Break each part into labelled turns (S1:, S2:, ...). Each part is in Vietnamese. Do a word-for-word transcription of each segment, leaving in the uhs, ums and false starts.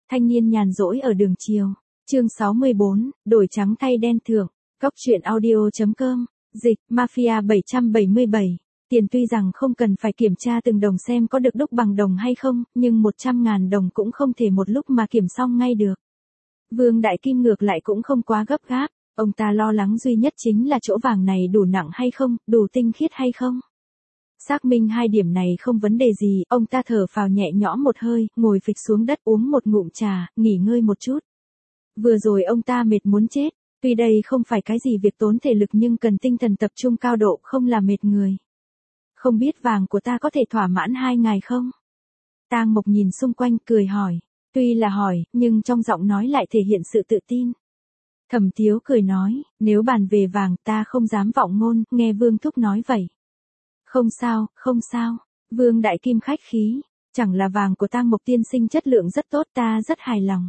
S1: Thanh niên nhàn rỗi ở đường chiều. Chương sáu mươi bốn, đổi trắng thay đen thưởng. Góc truyện audio chấm com. Dịch, Mafia bảy trăm bảy mươi bảy. Tiền tuy rằng không cần phải kiểm tra từng đồng xem có được đúc bằng đồng hay không, nhưng một trăm ngàn đồng cũng không thể một lúc mà kiểm xong ngay được. Vương Đại Kim ngược lại cũng không quá gấp gáp, ông ta lo lắng duy nhất chính là chỗ vàng này đủ nặng hay không, đủ tinh khiết hay không. Xác minh hai điểm này không vấn đề gì, ông ta thở phào nhẹ nhõm một hơi, ngồi phịch xuống đất uống một ngụm trà, nghỉ ngơi một chút. Vừa rồi ông ta mệt muốn chết, tuy đây không phải cái gì việc tốn thể lực nhưng cần tinh thần tập trung cao độ không là mệt người. Không biết vàng của ta có thể thỏa mãn hai ngài không? Tang Mộc nhìn xung quanh cười hỏi, tuy là hỏi, nhưng trong giọng nói lại thể hiện sự tự tin. Thẩm Tiếu cười nói, nếu bàn về vàng ta không dám vọng ngôn, nghe Vương Thúc nói vậy. Không sao, không sao, Vương Đại Kim khách khí, chẳng là vàng của Tang Mộc tiên sinh chất lượng rất tốt ta rất hài lòng.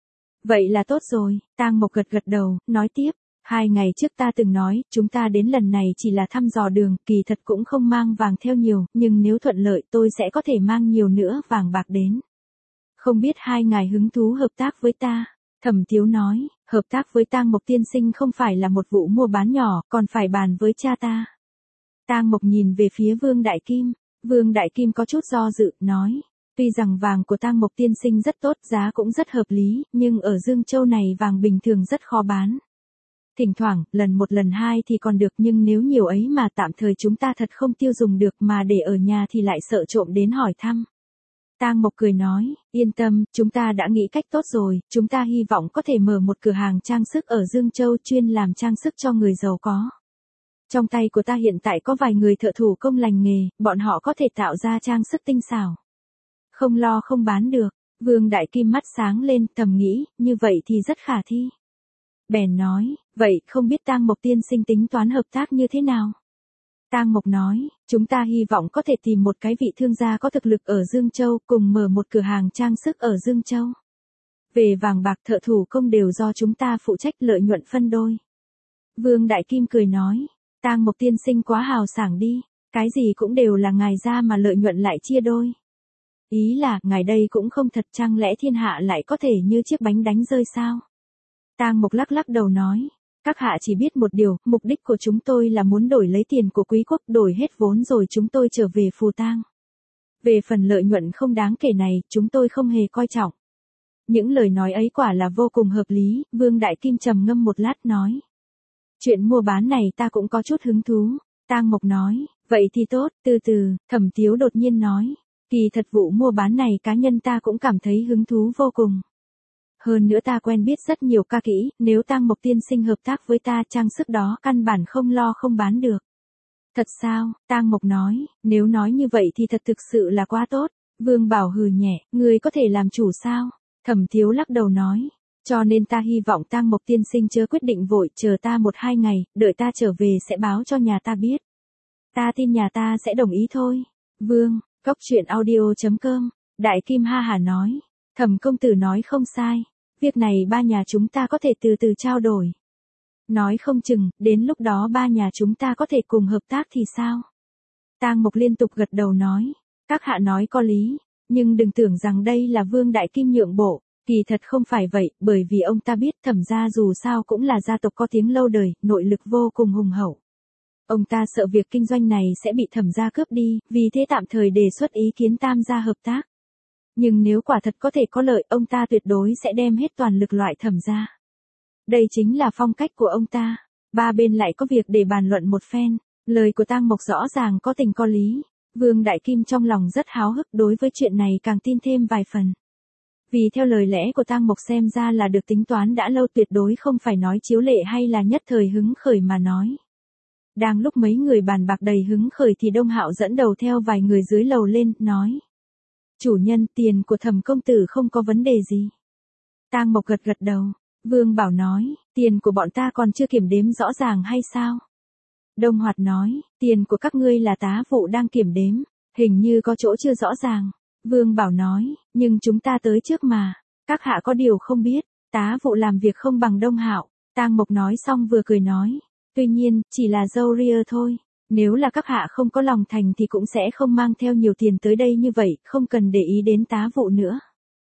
S1: Vậy là tốt rồi, Tang Mộc gật gật đầu, nói tiếp, hai ngày trước ta từng nói, chúng ta đến lần này chỉ là thăm dò đường, kỳ thật cũng không mang vàng theo nhiều, nhưng nếu thuận lợi tôi sẽ có thể mang nhiều nữa vàng bạc đến. Không biết hai ngài hứng thú hợp tác với ta? Thẩm Tiếu nói, hợp tác với Tang Mộc tiên sinh không phải là một vụ mua bán nhỏ, còn phải bàn với cha ta. Tang Mộc nhìn về phía Vương Đại Kim, Vương Đại Kim có chút do dự, nói, tuy rằng vàng của Tang Mộc tiên sinh rất tốt, giá cũng rất hợp lý, nhưng ở Dương Châu này vàng bình thường rất khó bán. Thỉnh thoảng, lần một lần hai thì còn được nhưng nếu nhiều ấy mà tạm thời chúng ta thật không tiêu dùng được mà để ở nhà thì lại sợ trộm đến hỏi thăm. Tang Mộc cười nói, yên tâm, chúng ta đã nghĩ cách tốt rồi, chúng ta hy vọng có thể mở một cửa hàng trang sức ở Dương Châu chuyên làm trang sức cho người giàu có. Trong tay của ta hiện tại có vài người thợ thủ công lành nghề, bọn họ có thể tạo ra trang sức tinh xảo. Không lo không bán được, Vương Đại Kim mắt sáng lên, thầm nghĩ, như vậy thì rất khả thi. Bèn nói, vậy không biết Tang Mộc tiên sinh tính toán hợp tác như thế nào? Tang Mộc nói, chúng ta hy vọng có thể tìm một cái vị thương gia có thực lực ở Dương Châu cùng mở một cửa hàng trang sức ở Dương Châu. Về vàng bạc thợ thủ công đều do chúng ta phụ trách lợi nhuận phân đôi. Vương Đại Kim cười nói, Tang Mộc tiên sinh quá hào sảng đi, cái gì cũng đều là ngài ra mà lợi nhuận lại chia đôi. Ý là, ngài đây cũng không thật chăng lẽ thiên hạ lại có thể như chiếc bánh đánh rơi sao? Tang Mộc lắc lắc đầu nói, các hạ chỉ biết một điều, mục đích của chúng tôi là muốn đổi lấy tiền của quý quốc, đổi hết vốn rồi chúng tôi trở về Phù Tang. Về phần lợi nhuận không đáng kể này, chúng tôi không hề coi trọng. Những lời nói ấy quả là vô cùng hợp lý, Vương Đại Kim trầm ngâm một lát nói. Chuyện mua bán này ta cũng có chút hứng thú, Tang Mộc nói, vậy thì tốt, từ từ, Thẩm Tiếu đột nhiên nói, kỳ thật vụ mua bán này cá nhân ta cũng cảm thấy hứng thú vô cùng. Hơn nữa ta quen biết rất nhiều ca kỹ, nếu Tang Mộc tiên sinh hợp tác với ta trang sức đó căn bản không lo không bán được. Thật sao, Tang Mộc nói, nếu nói như vậy thì thật thực sự là quá tốt. Vương Bảo hừ nhẹ, người có thể làm chủ sao? Thẩm Tiếu lắc đầu nói, cho nên ta hy vọng Tang Mộc tiên sinh chớ quyết định vội, chờ ta một hai ngày, đợi ta trở về sẽ báo cho nhà ta biết. Ta tin nhà ta sẽ đồng ý thôi. Vương, góc truyện audio chấm com, Đại Kim ha hả nói, Thẩm công tử nói không sai. Việc này ba nhà chúng ta có thể từ từ trao đổi. Nói không chừng, đến lúc đó ba nhà chúng ta có thể cùng hợp tác thì sao? Tang Mộc liên tục gật đầu nói, các hạ nói có lý, nhưng đừng tưởng rằng đây là Vương Đại Kim nhượng bộ, kỳ thật không phải vậy, bởi vì ông ta biết Thẩm gia dù sao cũng là gia tộc có tiếng lâu đời, nội lực vô cùng hùng hậu. Ông ta sợ việc kinh doanh này sẽ bị Thẩm gia cướp đi, vì thế tạm thời đề xuất ý kiến tam gia hợp tác. Nhưng nếu quả thật có thể có lợi, ông ta tuyệt đối sẽ đem hết toàn lực loại Thẩm gia. Đây chính là phong cách của ông ta. Ba bên lại có việc để bàn luận một phen. Lời của Tang Mộc rõ ràng có tình có lý. Vương Đại Kim trong lòng rất háo hức, đối với chuyện này càng tin thêm vài phần. Vì theo lời lẽ của Tang Mộc xem ra là được tính toán đã lâu, tuyệt đối không phải nói chiếu lệ hay là nhất thời hứng khởi mà nói. Đang lúc mấy người bàn bạc đầy hứng khởi thì Đông Hạo dẫn đầu theo vài người dưới lầu lên, nói. Chủ nhân, tiền của Thẩm công tử không có vấn đề gì. Tang Mộc gật gật đầu. Vương Bảo nói, tiền của bọn ta còn chưa kiểm đếm rõ ràng hay sao? Đông Hoạt nói, tiền của các ngươi là tá vụ đang kiểm đếm, hình như có chỗ chưa rõ ràng. Vương Bảo nói, nhưng chúng ta tới trước mà, các hạ có điều không biết, tá vụ làm việc không bằng Đông Hạo. Tang Mộc nói xong vừa cười nói, tuy nhiên, chỉ là dâu ria thôi. Nếu là các hạ không có lòng thành thì cũng sẽ không mang theo nhiều tiền tới đây như vậy, không cần để ý đến tá vụ nữa.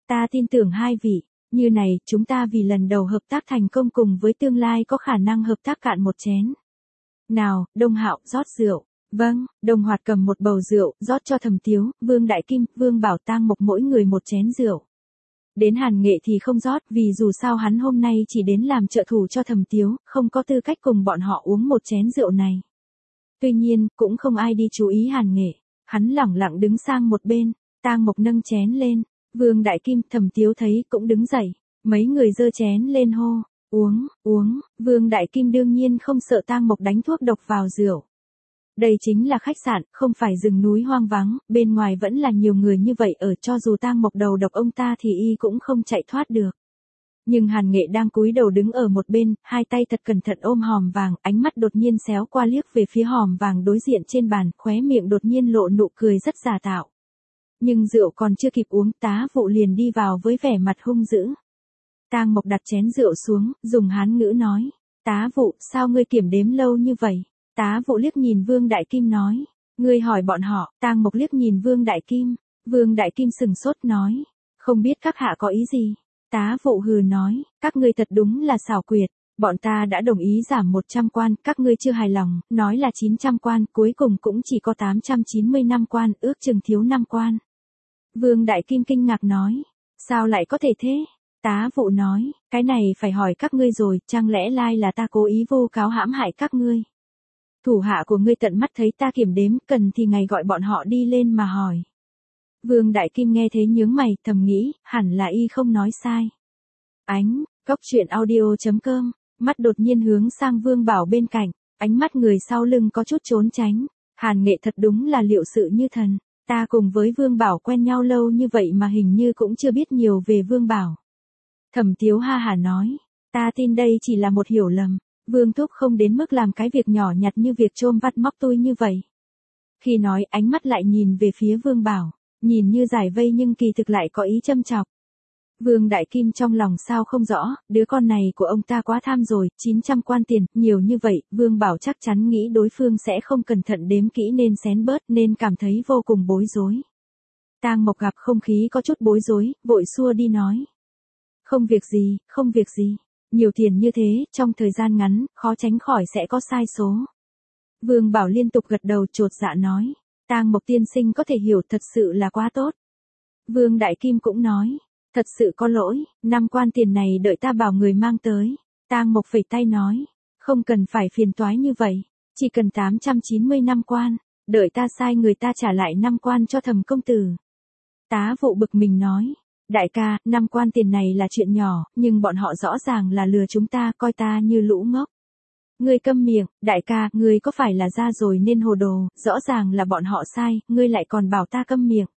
S1: Ta tin tưởng hai vị, như này chúng ta vì lần đầu hợp tác thành công cùng với tương lai có khả năng hợp tác cạn một chén. Nào, Đông Hạo rót rượu. Vâng, Đồng Hoạt cầm một bầu rượu, rót cho Thẩm Tiếu, Vương Đại Kim, Vương Bảo Tang Mộc mỗi người một chén rượu. Đến Hàn Nghệ thì không rót vì dù sao hắn hôm nay chỉ đến làm trợ thủ cho Thẩm Tiếu, không có tư cách cùng bọn họ uống một chén rượu này. Tuy nhiên, cũng không ai đi chú ý Hàn Nghệ, hắn lẳng lặng đứng sang một bên, Tang Mộc nâng chén lên, Vương Đại Kim, Thẩm Tiếu thấy cũng đứng dậy, mấy người giơ chén lên hô, uống, uống, Vương Đại Kim đương nhiên không sợ Tang Mộc đánh thuốc độc vào rượu. Đây chính là khách sạn, không phải rừng núi hoang vắng, bên ngoài vẫn là nhiều người như vậy ở, cho dù Tang Mộc đầu độc ông ta thì y cũng không chạy thoát được. Nhưng Hàn Nghệ đang cúi đầu đứng ở một bên, hai tay thật cẩn thận ôm hòm vàng, ánh mắt đột nhiên xéo qua liếc về phía hòm vàng đối diện trên bàn, khóe miệng đột nhiên lộ nụ cười rất giả tạo. Nhưng rượu còn chưa kịp uống, Tá Vụ liền đi vào với vẻ mặt hung dữ. Tang Mộc đặt chén rượu xuống, dùng Hán ngữ nói, Tá Vụ, sao ngươi kiểm đếm lâu như vậy? Tá Vụ liếc nhìn Vương Đại Kim nói, ngươi hỏi bọn họ. Tang Mộc liếc nhìn Vương Đại Kim, Vương Đại Kim sừng sốt nói, không biết các hạ có ý gì? Tá Vụ hừ nói, các ngươi thật đúng là xảo quyệt, bọn ta đã đồng ý giảm một trăm quan, các ngươi chưa hài lòng, nói là chín trăm quan, cuối cùng cũng chỉ có tám trăm chín mươi lăm quan, ước chừng thiếu năm quan. Vương Đại Kim kinh ngạc nói, sao lại có thể thế? Tá Vụ nói, cái này phải hỏi các ngươi rồi, chẳng lẽ lai là ta cố ý vô cáo hãm hại các ngươi? Thủ hạ của ngươi tận mắt thấy ta kiểm đếm, cần thì ngày gọi bọn họ đi lên mà hỏi. Vương Đại Kim nghe thế nhướng mày, thầm nghĩ, hẳn là y không nói sai. Ánh, góc truyện audio chấm com, mắt đột nhiên hướng sang Vương Bảo bên cạnh, ánh mắt người sau lưng có chút trốn tránh. Hàn Nghệ thật đúng là liệu sự như thần, ta cùng với Vương Bảo quen nhau lâu như vậy mà hình như cũng chưa biết nhiều về Vương Bảo. Thẩm Tiếu ha hả nói, ta tin đây chỉ là một hiểu lầm, Vương Thúc không đến mức làm cái việc nhỏ nhặt như việc trôm vắt móc tôi như vậy. Khi nói, ánh mắt lại nhìn về phía Vương Bảo, nhìn như giải vây nhưng kỳ thực lại có ý châm chọc. Vương Đại Kim trong lòng sao không rõ, đứa con này của ông ta quá tham rồi, chín trăm quan tiền, nhiều như vậy, Vương Bảo chắc chắn nghĩ đối phương sẽ không cẩn thận đếm kỹ nên xén bớt nên cảm thấy vô cùng bối rối. Tang Mộc gặp không khí có chút bối rối, vội xua đi nói. Không việc gì, không việc gì, nhiều tiền như thế, trong thời gian ngắn, khó tránh khỏi sẽ có sai số. Vương Bảo liên tục gật đầu chột dạ nói, Tang Mộc tiên sinh có thể hiểu thật sự là quá tốt. Vương Đại Kim cũng nói, thật sự có lỗi, năm quan tiền này đợi ta bảo người mang tới. Tang Mộc phẩy tay nói, không cần phải phiền toái như vậy, chỉ cần tám trăm chín mươi lăm quan, đợi ta sai người ta trả lại năm quan cho Thẩm công tử. Tá Vụ bực mình nói, đại ca, năm quan tiền này là chuyện nhỏ, nhưng bọn họ rõ ràng là lừa chúng ta, coi ta như lũ ngốc. Ngươi câm miệng, đại ca, ngươi có phải là ra rồi nên hồ đồ, rõ ràng là bọn họ sai, ngươi lại còn bảo ta câm miệng.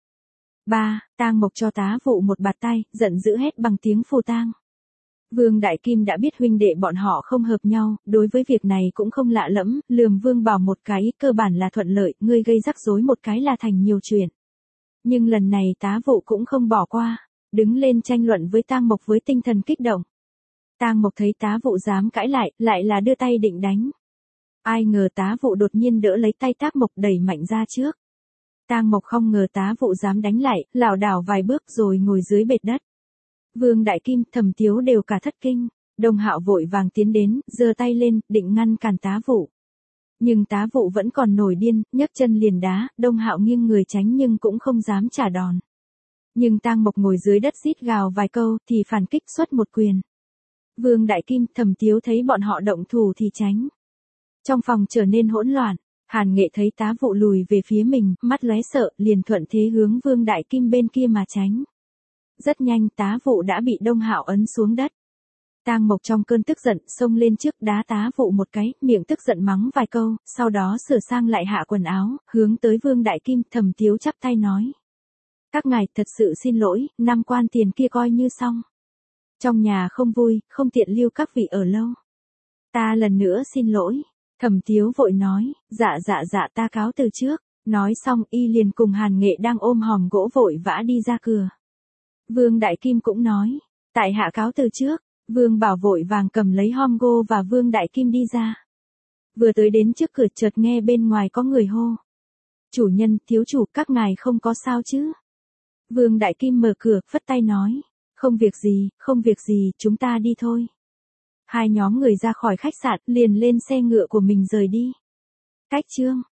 S1: Ba, Tang Mộc cho Tá Vụ một bạt tay, giận dữ hét bằng tiếng phù tang. Vương Đại Kim đã biết huynh đệ bọn họ không hợp nhau, đối với việc này cũng không lạ lẫm, lườm Vương Bảo một cái, cơ bản là thuận lợi, ngươi gây rắc rối một cái là thành nhiều chuyện. Nhưng lần này Tá Vụ cũng không bỏ qua, đứng lên tranh luận với Tang Mộc với tinh thần kích động. Tang Mộc thấy Tá Vụ dám cãi lại, lại là đưa tay định đánh. Ai ngờ Tá Vụ đột nhiên đỡ lấy tay Tang Mộc đẩy mạnh ra trước. Tang Mộc không ngờ Tá Vụ dám đánh lại, lảo đảo vài bước rồi ngồi dưới bệt đất. Vương Đại Kim, Thẩm Tiếu đều cả thất kinh, Đồng Hạo vội vàng tiến đến, giơ tay lên, định ngăn cản Tá Vụ. Nhưng Tá Vụ vẫn còn nổi điên, nhấc chân liền đá, Đông Hạo nghiêng người tránh nhưng cũng không dám trả đòn. Nhưng Tang Mộc ngồi dưới đất rít gào vài câu thì phản kích xuất một quyền. Vương Đại Kim, Thẩm Tiếu thấy bọn họ động thủ thì tránh. Trong phòng trở nên hỗn loạn, Hàn Nghệ thấy Tá Vụ lùi về phía mình, mắt lóe sợ, liền thuận thế hướng Vương Đại Kim bên kia mà tránh. Rất nhanh Tá Vụ đã bị Đông Hạo ấn xuống đất. Tang Mộc trong cơn tức giận, xông lên trước đá Tá Vụ một cái, miệng tức giận mắng vài câu, sau đó sửa sang lại hạ quần áo, hướng tới Vương Đại Kim, Thẩm Tiếu chắp tay nói. Các ngài thật sự xin lỗi, năm quan tiền kia coi như xong. Trong nhà không vui, không tiện lưu các vị ở lâu. Ta lần nữa xin lỗi. Thẩm Tiếu vội nói, dạ dạ dạ ta cáo từ trước. Nói xong y liền cùng Hàn Nghệ đang ôm hòm gỗ vội vã đi ra cửa. Vương Đại Kim cũng nói, tại hạ cáo từ trước. Vương Bảo vội vàng cầm lấy hòm gỗ và Vương Đại Kim đi ra. Vừa tới đến trước cửa chợt nghe bên ngoài có người hô. Chủ nhân, thiếu chủ, các ngài không có sao chứ? Vương Đại Kim mở cửa, phất tay nói. Không việc gì, không việc gì, chúng ta đi thôi. Hai nhóm người ra khỏi khách sạn, liền lên xe ngựa của mình rời đi. Cách chương